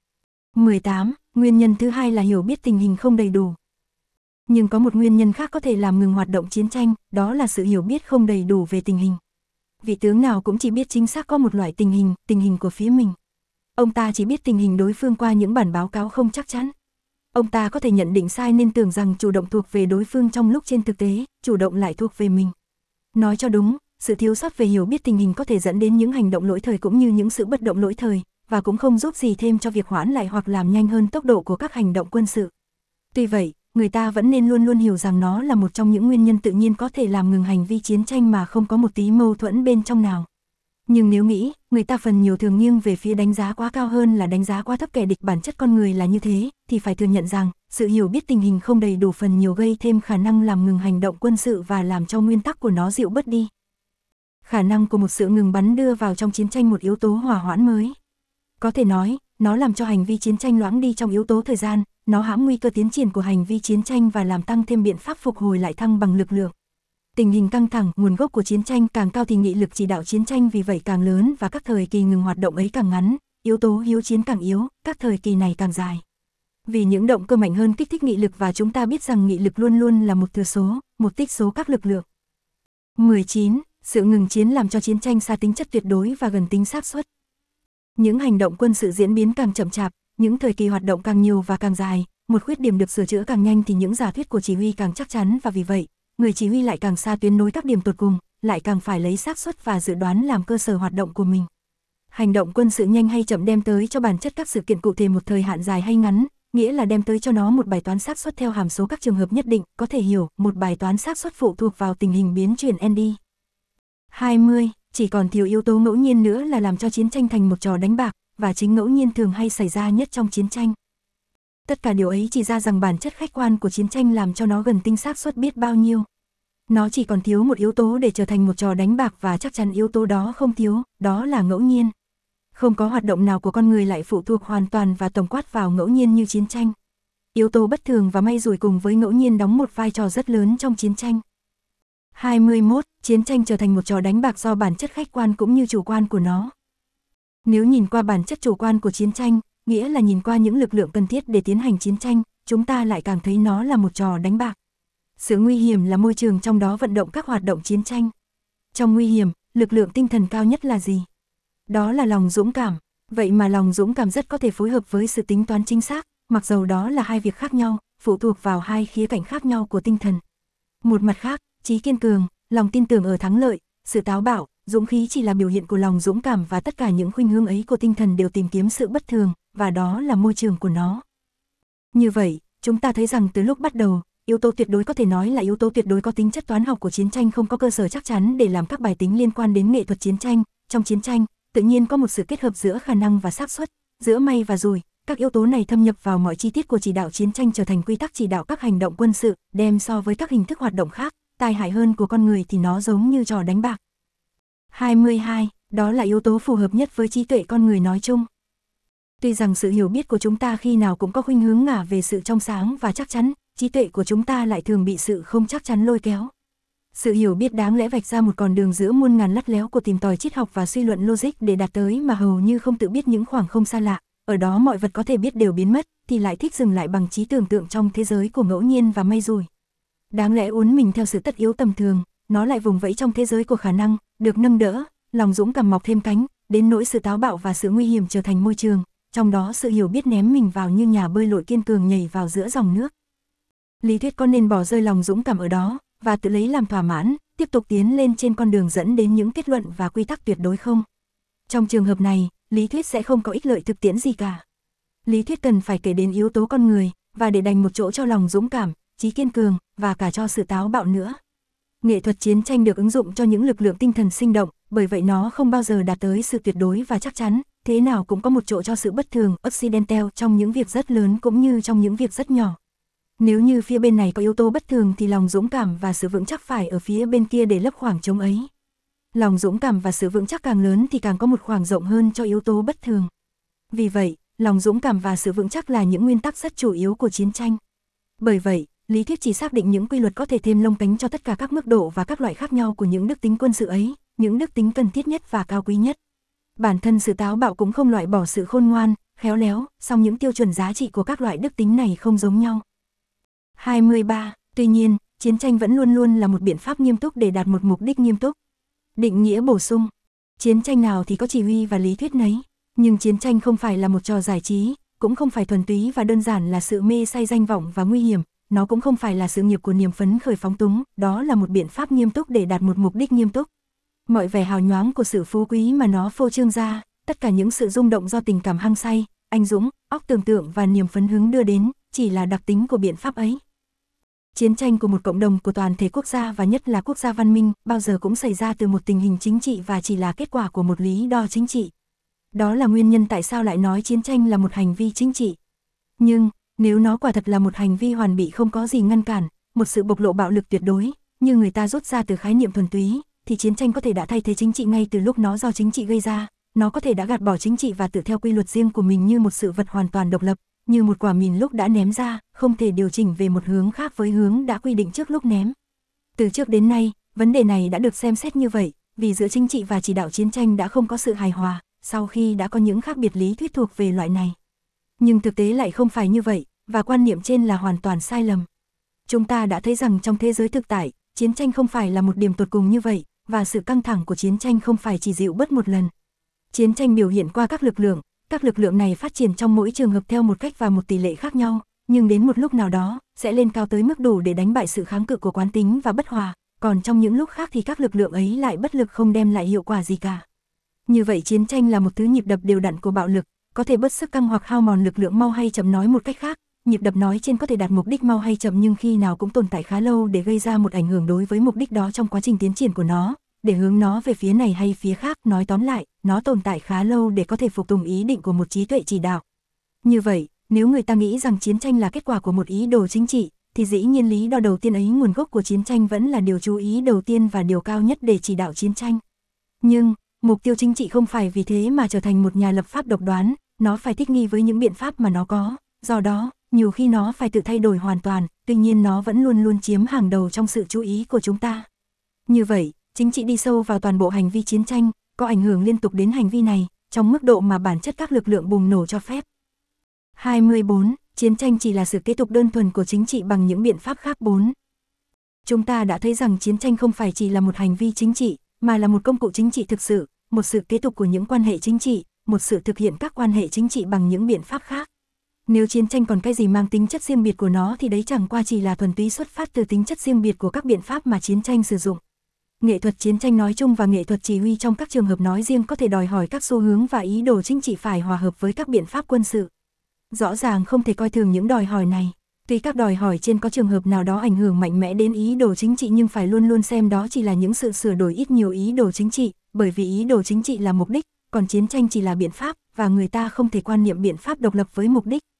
18. Nguyên nhân thứ hai là hiểu biết tình hình không đầy đủ. Nhưng có một nguyên nhân khác có thể làm ngừng hoạt động chiến tranh, đó là sự hiểu biết không đầy đủ về tình hình. Vị tướng nào cũng chỉ biết chính xác có một loại tình hình của phía mình. Ông ta chỉ biết tình hình đối phương qua những bản báo cáo không chắc chắn. Ông ta có thể nhận định sai nên tưởng rằng chủ động thuộc về đối phương trong lúc trên thực tế, chủ động lại thuộc về mình. Nói cho đúng, sự thiếu sót về hiểu biết tình hình có thể dẫn đến những hành động lỗi thời cũng như những sự bất động lỗi thời, và cũng không giúp gì thêm cho việc hoãn lại hoặc làm nhanh hơn tốc độ của các hành động quân sự. Tuy vậy, người ta vẫn nên luôn luôn hiểu rằng nó là một trong những nguyên nhân tự nhiên có thể làm ngừng hành vi chiến tranh mà không có một tí mâu thuẫn bên trong nào. Nhưng nếu nghĩ, người ta phần nhiều thường nghiêng về phía đánh giá quá cao hơn là đánh giá quá thấp kẻ địch, bản chất con người là như thế, thì phải thừa nhận rằng, sự hiểu biết tình hình không đầy đủ phần nhiều gây thêm khả năng làm ngừng hành động quân sự và làm cho nguyên tắc của nó dịu bớt đi. Khả năng của một sự ngừng bắn đưa vào trong chiến tranh một yếu tố hòa hoãn mới. Có thể nói, nó làm cho hành vi chiến tranh loãng đi trong yếu tố thời gian, nó hãm nguy cơ tiến triển của hành vi chiến tranh và làm tăng thêm biện pháp phục hồi lại thăng bằng lực lượng. Tình hình căng thẳng, nguồn gốc của chiến tranh càng cao thì nghị lực chỉ đạo chiến tranh vì vậy càng lớn và các thời kỳ ngừng hoạt động ấy càng ngắn, yếu tố hiếu chiến càng yếu, các thời kỳ này càng dài. Vì những động cơ mạnh hơn kích thích nghị lực và chúng ta biết rằng nghị lực luôn luôn là một thừa số, một tích số các lực lượng. 19. Sự ngừng chiến làm cho chiến tranh xa tính chất tuyệt đối và gần tính xác suất. Những hành động quân sự diễn biến càng chậm chạp, những thời kỳ hoạt động càng nhiều và càng dài, một khuyết điểm được sửa chữa càng nhanh thì những giả thuyết của chỉ huy càng chắc chắn và vì vậy, người chỉ huy lại càng xa tuyến nối các điểm tột cùng, lại càng phải lấy xác suất và dự đoán làm cơ sở hoạt động của mình. Hành động quân sự nhanh hay chậm đem tới cho bản chất các sự kiện cụ thể một thời hạn dài hay ngắn, nghĩa là đem tới cho nó một bài toán xác suất theo hàm số các trường hợp nhất định, có thể hiểu, một bài toán xác suất phụ thuộc vào tình hình biến chuyển ND. 20. Chỉ còn thiếu yếu tố ngẫu nhiên nữa là làm cho chiến tranh thành một trò đánh bạc, và chính ngẫu nhiên thường hay xảy ra nhất trong chiến tranh. Tất cả điều ấy chỉ ra rằng bản chất khách quan của chiến tranh làm cho nó gần tinh xác suất biết bao nhiêu. Nó chỉ còn thiếu một yếu tố để trở thành một trò đánh bạc và chắc chắn yếu tố đó không thiếu, đó là ngẫu nhiên. Không có hoạt động nào của con người lại phụ thuộc hoàn toàn và tổng quát vào ngẫu nhiên như chiến tranh. Yếu tố bất thường và may rủi cùng với ngẫu nhiên đóng một vai trò rất lớn trong chiến tranh. 21. Chiến tranh trở thành một trò đánh bạc do bản chất khách quan cũng như chủ quan của nó. Nếu nhìn qua bản chất chủ quan của chiến tranh, nghĩa là nhìn qua những lực lượng cần thiết để tiến hành chiến tranh, chúng ta lại càng thấy nó là một trò đánh bạc. Sự nguy hiểm là môi trường trong đó vận động các hoạt động chiến tranh. Trong nguy hiểm, lực lượng tinh thần cao nhất là gì? Đó là lòng dũng cảm. Vậy mà lòng dũng cảm rất có thể phối hợp với sự tính toán chính xác, mặc dầu đó là hai việc khác nhau, phụ thuộc vào hai khía cạnh khác nhau của tinh thần. Một mặt khác, trí kiên cường, lòng tin tưởng ở thắng lợi, sự táo bạo, dũng khí chỉ là biểu hiện của lòng dũng cảm và tất cả những khuynh hướng ấy của tinh thần đều tìm kiếm sự bất thường, và đó là môi trường của nó. Như vậy, chúng ta thấy rằng từ lúc bắt đầu, yếu tố tuyệt đối có thể nói là yếu tố tuyệt đối có tính chất toán học của chiến tranh không có cơ sở chắc chắn để làm các bài tính liên quan đến nghệ thuật chiến tranh. Trong chiến tranh, tự nhiên có một sự kết hợp giữa khả năng và xác suất, giữa may và rủi. Các yếu tố này thâm nhập vào mọi chi tiết của chỉ đạo chiến tranh trở thành quy tắc chỉ đạo các hành động quân sự, đem so với các hình thức hoạt động khác, tai hại hơn của con người thì nó giống như trò đánh bạc. 22. Đó là yếu tố phù hợp nhất với trí tuệ con người nói chung. Tuy rằng sự hiểu biết của chúng ta khi nào cũng có khuynh hướng ngả về sự trong sáng và chắc chắn, trí tuệ của chúng ta lại thường bị sự không chắc chắn lôi kéo. Sự hiểu biết đáng lẽ vạch ra một con đường giữa muôn ngàn lắt léo của tìm tòi triết học và suy luận logic để đạt tới mà hầu như không tự biết những khoảng không xa lạ, ở đó mọi vật có thể biết đều biến mất, thì lại thích dừng lại bằng trí tưởng tượng trong thế giới của ngẫu nhiên và may rủi. Đáng lẽ uốn mình theo sự tất yếu tầm thường, nó lại vùng vẫy trong thế giới của khả năng, được nâng đỡ, lòng dũng cảm mọc thêm cánh, đến nỗi sự táo bạo và sự nguy hiểm trở thành môi trường, trong đó sự hiểu biết ném mình vào như nhà bơi lội kiên cường nhảy vào giữa dòng nước. Lý thuyết có nên bỏ rơi lòng dũng cảm ở đó, và tự lấy làm thỏa mãn, tiếp tục tiến lên trên con đường dẫn đến những kết luận và quy tắc tuyệt đối không? Trong trường hợp này, lý thuyết sẽ không có ích lợi thực tiễn gì cả. Lý thuyết cần phải kể đến yếu tố con người, và để dành một chỗ cho lòng dũng cảm, trí kiên cường, và cả cho sự táo bạo nữa. Nghệ thuật chiến tranh được ứng dụng cho những lực lượng tinh thần sinh động, bởi vậy nó không bao giờ đạt tới sự tuyệt đối và chắc chắn, thế nào cũng có một chỗ cho sự bất thường, accidental trong những việc rất lớn cũng như trong những việc rất nhỏ. Nếu như phía bên này có yếu tố bất thường thì lòng dũng cảm và sự vững chắc phải ở phía bên kia để lấp khoảng trống ấy. Lòng dũng cảm và sự vững chắc càng lớn thì càng có một khoảng rộng hơn cho yếu tố bất thường. Vì vậy, lòng dũng cảm và sự vững chắc là những nguyên tắc rất chủ yếu của chiến tranh. Bởi vậy, lý thuyết chỉ xác định những quy luật có thể thêm lông cánh cho tất cả các mức độ và các loại khác nhau của những đức tính quân sự ấy, những đức tính cần thiết nhất và cao quý nhất. Bản thân sự táo bạo cũng không loại bỏ sự khôn ngoan, khéo léo, song những tiêu chuẩn giá trị của các loại đức tính này không giống nhau. 23. Tuy nhiên, chiến tranh vẫn luôn luôn là một biện pháp nghiêm túc để đạt một mục đích nghiêm túc. Định nghĩa bổ sung. Chiến tranh nào thì có chỉ huy và lý thuyết nấy, nhưng chiến tranh không phải là một trò giải trí, cũng không phải thuần túy và đơn giản là sự mê say danh vọng và nguy hiểm, nó cũng không phải là sự nghiệp của niềm phấn khởi phóng túng, đó là một biện pháp nghiêm túc để đạt một mục đích nghiêm túc. Mọi vẻ hào nhoáng của sự phú quý mà nó phô trương ra, tất cả những sự rung động do tình cảm hăng say, anh dũng, óc tưởng tượng và niềm phấn hứng đưa đến, chỉ là đặc tính của biện pháp ấy. Chiến tranh của một cộng đồng của toàn thể quốc gia và nhất là quốc gia văn minh bao giờ cũng xảy ra từ một tình hình chính trị và chỉ là kết quả của một lý do chính trị. Đó là nguyên nhân tại sao lại nói chiến tranh là một hành vi chính trị. Nhưng, nếu nó quả thật là một hành vi hoàn bị không có gì ngăn cản, một sự bộc lộ bạo lực tuyệt đối, như người ta rút ra từ khái niệm thuần túy, thì chiến tranh có thể đã thay thế chính trị ngay từ lúc nó do chính trị gây ra, nó có thể đã gạt bỏ chính trị và tự theo quy luật riêng của mình như một sự vật hoàn toàn độc lập, như một quả mìn lúc đã ném ra, không thể điều chỉnh về một hướng khác với hướng đã quy định trước lúc ném. Từ trước đến nay, vấn đề này đã được xem xét như vậy, vì giữa chính trị và chỉ đạo chiến tranh đã không có sự hài hòa, sau khi đã có những khác biệt lý thuyết thuộc về loại này. Nhưng thực tế lại không phải như vậy, và quan niệm trên là hoàn toàn sai lầm. Chúng ta đã thấy rằng trong thế giới thực tại, chiến tranh không phải là một điểm tột cùng như vậy, và sự căng thẳng của chiến tranh không phải chỉ dịu bớt một lần. Chiến tranh biểu hiện qua các lực lượng này phát triển trong mỗi trường hợp theo một cách và một tỷ lệ khác nhau, nhưng đến một lúc nào đó, sẽ lên cao tới mức đủ để đánh bại sự kháng cự của quán tính và bất hòa, còn trong những lúc khác thì các lực lượng ấy lại bất lực không đem lại hiệu quả gì cả. Như vậy chiến tranh là một thứ nhịp đập đều đặn của bạo lực, có thể bớt sức căng hoặc hao mòn lực lượng mau hay chậm. Nói một cách khác, nhịp đập nói trên có thể đạt mục đích mau hay chậm nhưng khi nào cũng tồn tại khá lâu để gây ra một ảnh hưởng đối với mục đích đó trong quá trình tiến triển của nó, để hướng nó về phía này hay phía khác. Nói tóm lại, nó tồn tại khá lâu để có thể phục tùng ý định của một trí tuệ chỉ đạo. Như vậy, nếu người ta nghĩ rằng chiến tranh là kết quả của một ý đồ chính trị, thì dĩ nhiên lý do đầu tiên ấy, nguồn gốc của chiến tranh vẫn là điều chú ý đầu tiên và điều cao nhất để chỉ đạo chiến tranh. Nhưng, mục tiêu chính trị không phải vì thế mà trở thành một nhà lập pháp độc đoán, nó phải thích nghi với những biện pháp mà nó có, do đó, nhiều khi nó phải tự thay đổi hoàn toàn, tuy nhiên nó vẫn luôn luôn chiếm hàng đầu trong sự chú ý của chúng ta. Như vậy, chính trị đi sâu vào toàn bộ hành vi chiến tranh, có ảnh hưởng liên tục đến hành vi này, trong mức độ mà bản chất các lực lượng bùng nổ cho phép. 24. Chiến tranh chỉ là sự kế tục đơn thuần của chính trị bằng những biện pháp khác. 4. Chúng ta đã thấy rằng chiến tranh không phải chỉ là một hành vi chính trị, mà là một công cụ chính trị thực sự, một sự kế tục của những quan hệ chính trị, một sự thực hiện các quan hệ chính trị bằng những biện pháp khác. Nếu chiến tranh còn cái gì mang tính chất riêng biệt của nó thì đấy chẳng qua chỉ là thuần túy xuất phát từ tính chất riêng biệt của các biện pháp mà chiến tranh sử dụng. Nghệ thuật chiến tranh nói chung và nghệ thuật chỉ huy trong các trường hợp nói riêng có thể đòi hỏi các xu hướng và ý đồ chính trị phải hòa hợp với các biện pháp quân sự. Rõ ràng không thể coi thường những đòi hỏi này. Tuy các đòi hỏi trên có trường hợp nào đó ảnh hưởng mạnh mẽ đến ý đồ chính trị nhưng phải luôn luôn xem đó chỉ là những sự sửa đổi ít nhiều ý đồ chính trị, bởi vì ý đồ chính trị là mục đích, còn chiến tranh chỉ là biện pháp, và người ta không thể quan niệm biện pháp độc lập với mục đích.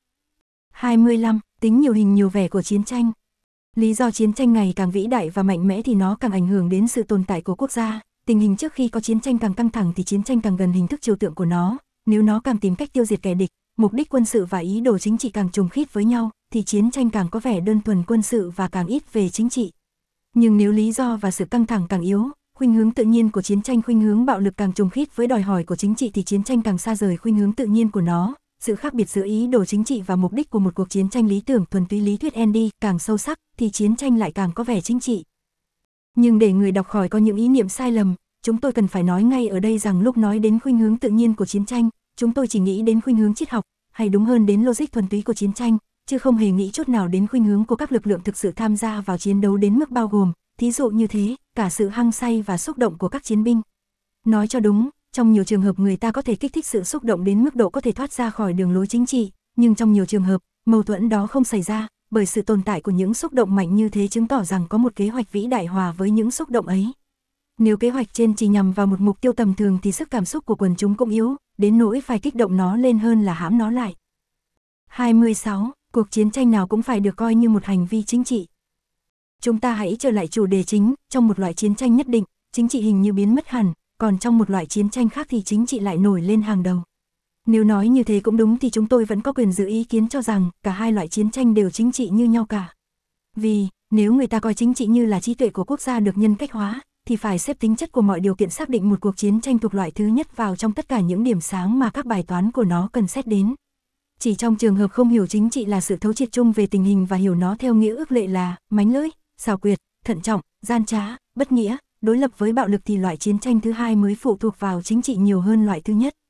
25. Tính nhiều hình nhiều vẻ của chiến tranh. Lý do chiến tranh ngày càng vĩ đại và mạnh mẽ thì nó càng ảnh hưởng đến sự tồn tại của quốc gia. Tình hình trước khi có chiến tranh càng căng thẳng thì chiến tranh càng gần hình thức trừu tượng của nó. Nếu nó càng tìm cách tiêu diệt kẻ địch, mục đích quân sự và ý đồ chính trị càng trùng khít với nhau, thì chiến tranh càng có vẻ đơn thuần quân sự và càng ít về chính trị. Nhưng nếu lý do và sự căng thẳng càng yếu, khuynh hướng tự nhiên của chiến tranh, khuynh hướng bạo lực càng trùng khít với đòi hỏi của chính trị thì chiến tranh càng xa rời khuynh hướng tự nhiên của nó. Sự khác biệt giữa ý đồ chính trị và mục đích của một cuộc chiến tranh lý tưởng thuần túy lý thuyết Andy càng sâu sắc thì chiến tranh lại càng có vẻ chính trị. Nhưng để người đọc khỏi có những ý niệm sai lầm, chúng tôi cần phải nói ngay ở đây rằng lúc nói đến khuynh hướng tự nhiên của chiến tranh, chúng tôi chỉ nghĩ đến khuynh hướng triết học, hay đúng hơn đến logic thuần túy của chiến tranh, chứ không hề nghĩ chút nào đến khuynh hướng của các lực lượng thực sự tham gia vào chiến đấu đến mức bao gồm, thí dụ như thế, cả sự hăng say và xúc động của các chiến binh. Nói cho đúng, trong nhiều trường hợp người ta có thể kích thích sự xúc động đến mức độ có thể thoát ra khỏi đường lối chính trị, nhưng trong nhiều trường hợp, mâu thuẫn đó không xảy ra, bởi sự tồn tại của những xúc động mạnh như thế chứng tỏ rằng có một kế hoạch vĩ đại hòa với những xúc động ấy. Nếu kế hoạch trên chỉ nhằm vào một mục tiêu tầm thường thì sức cảm xúc của quần chúng cũng yếu, đến nỗi phải kích động nó lên hơn là hãm nó lại. 26. Cuộc chiến tranh nào cũng phải được coi như một hành vi chính trị. Chúng ta hãy trở lại chủ đề chính, trong một loại chiến tranh nhất định, chính trị hình như biến mất hẳn, còn trong một loại chiến tranh khác thì chính trị lại nổi lên hàng đầu. Nếu nói như thế cũng đúng thì chúng tôi vẫn có quyền giữ ý kiến cho rằng cả hai loại chiến tranh đều chính trị như nhau cả. Vì, nếu người ta coi chính trị như là trí tuệ của quốc gia được nhân cách hóa, thì phải xếp tính chất của mọi điều kiện xác định một cuộc chiến tranh thuộc loại thứ nhất vào trong tất cả những điểm sáng mà các bài toán của nó cần xét đến. Chỉ trong trường hợp không hiểu chính trị là sự thấu triệt chung về tình hình và hiểu nó theo nghĩa ước lệ là mánh lưỡi, xảo quyệt, thận trọng, gian trá, bất nghĩa, đối lập với bạo lực thì loại chiến tranh thứ hai mới phụ thuộc vào chính trị nhiều hơn loại thứ nhất.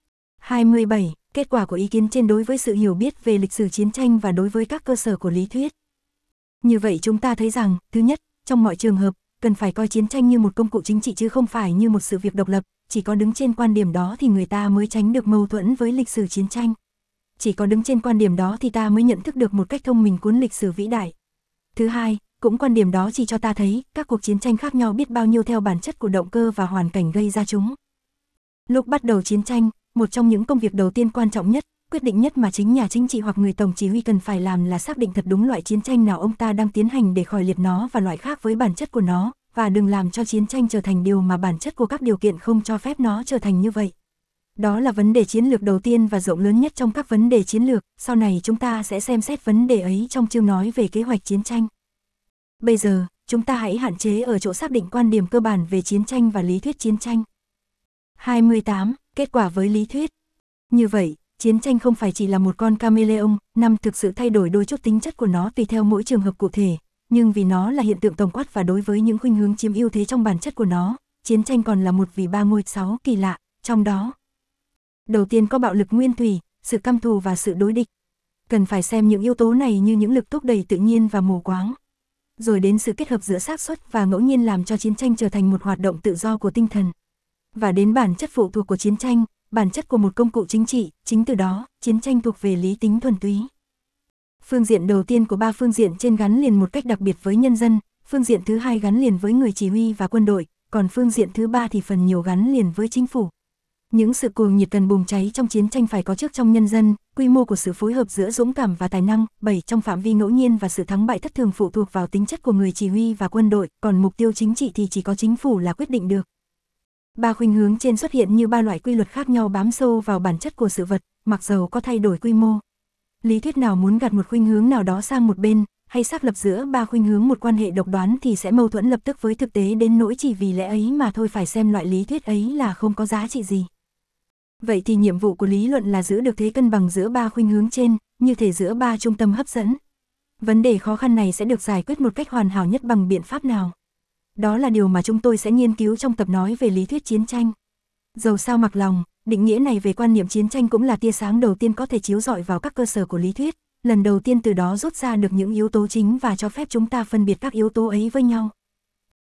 27. Kết quả của ý kiến trên đối với sự hiểu biết về lịch sử chiến tranh và đối với các cơ sở của lý thuyết. Như vậy chúng ta thấy rằng, thứ nhất, trong mọi trường hợp, cần phải coi chiến tranh như một công cụ chính trị chứ không phải như một sự việc độc lập, chỉ có đứng trên quan điểm đó thì người ta mới tránh được mâu thuẫn với lịch sử chiến tranh. Chỉ có đứng trên quan điểm đó thì ta mới nhận thức được một cách thông minh cuốn lịch sử vĩ đại. Thứ hai, cũng quan điểm đó chỉ cho ta thấy, các cuộc chiến tranh khác nhau biết bao nhiêu theo bản chất của động cơ và hoàn cảnh gây ra chúng. Lúc bắt đầu chiến tranh, một trong những công việc đầu tiên quan trọng nhất, quyết định nhất mà chính nhà chính trị hoặc người tổng chỉ huy cần phải làm là xác định thật đúng loại chiến tranh nào ông ta đang tiến hành để khỏi liệt nó và loại khác với bản chất của nó, và đừng làm cho chiến tranh trở thành điều mà bản chất của các điều kiện không cho phép nó trở thành như vậy. Đó là vấn đề chiến lược đầu tiên và rộng lớn nhất trong các vấn đề chiến lược, sau này chúng ta sẽ xem xét vấn đề ấy trong chương nói về kế hoạch chiến tranh. Bây giờ, chúng ta hãy hạn chế ở chỗ xác định quan điểm cơ bản về chiến tranh và lý thuyết chiến tranh. 28. Kết quả với lý thuyết. Như vậy, chiến tranh không phải chỉ là một con chameleon, thực sự thay đổi đôi chút tính chất của nó tùy theo mỗi trường hợp cụ thể, nhưng vì nó là hiện tượng tổng quát và đối với những khuynh hướng chiếm ưu thế trong bản chất của nó, chiến tranh còn là một vì 3 ngôi 6 kỳ lạ, trong đó. Đầu tiên có bạo lực nguyên thủy, sự căm thù và sự đối địch. Cần phải xem những yếu tố này như những lực thúc đẩy tự nhiên và mù quáng. Rồi đến sự kết hợp giữa xác suất và ngẫu nhiên làm cho chiến tranh trở thành một hoạt động tự do của tinh thần. Và đến bản chất phụ thuộc của chiến tranh, bản chất của một công cụ chính trị, chính từ đó, chiến tranh thuộc về lý tính thuần túy. Phương diện đầu tiên của 3 phương diện trên gắn liền một cách đặc biệt với nhân dân, phương diện thứ hai gắn liền với người chỉ huy và quân đội, còn phương diện thứ ba thì phần nhiều gắn liền với chính phủ. Những sự cuồng nhiệt cần bùng cháy trong chiến tranh phải có trước trong nhân dân, quy mô của sự phối hợp giữa dũng cảm và tài năng, 7 trong phạm vi ngẫu nhiên và sự thắng bại thất thường phụ thuộc vào tính chất của người chỉ huy và quân đội, còn mục tiêu chính trị thì chỉ có chính phủ là quyết định được. 3 khuynh hướng trên xuất hiện như 3 loại quy luật khác nhau bám sâu vào bản chất của sự vật, mặc dầu có thay đổi quy mô. Lý thuyết nào muốn gạt một khuynh hướng nào đó sang một bên, hay xác lập giữa 3 khuynh hướng một quan hệ độc đoán thì sẽ mâu thuẫn lập tức với thực tế đến nỗi chỉ vì lẽ ấy mà thôi phải xem loại lý thuyết ấy là không có giá trị gì. Vậy thì nhiệm vụ của lý luận là giữ được thế cân bằng giữa 3 khuynh hướng trên, như thể giữa 3 trung tâm hấp dẫn. Vấn đề khó khăn này sẽ được giải quyết một cách hoàn hảo nhất bằng biện pháp nào? Đó là điều mà chúng tôi sẽ nghiên cứu trong tập nói về lý thuyết chiến tranh. Dầu sao mặc lòng, định nghĩa này về quan niệm chiến tranh cũng là tia sáng đầu tiên có thể chiếu rọi vào các cơ sở của lý thuyết, lần đầu tiên từ đó rút ra được những yếu tố chính và cho phép chúng ta phân biệt các yếu tố ấy với nhau.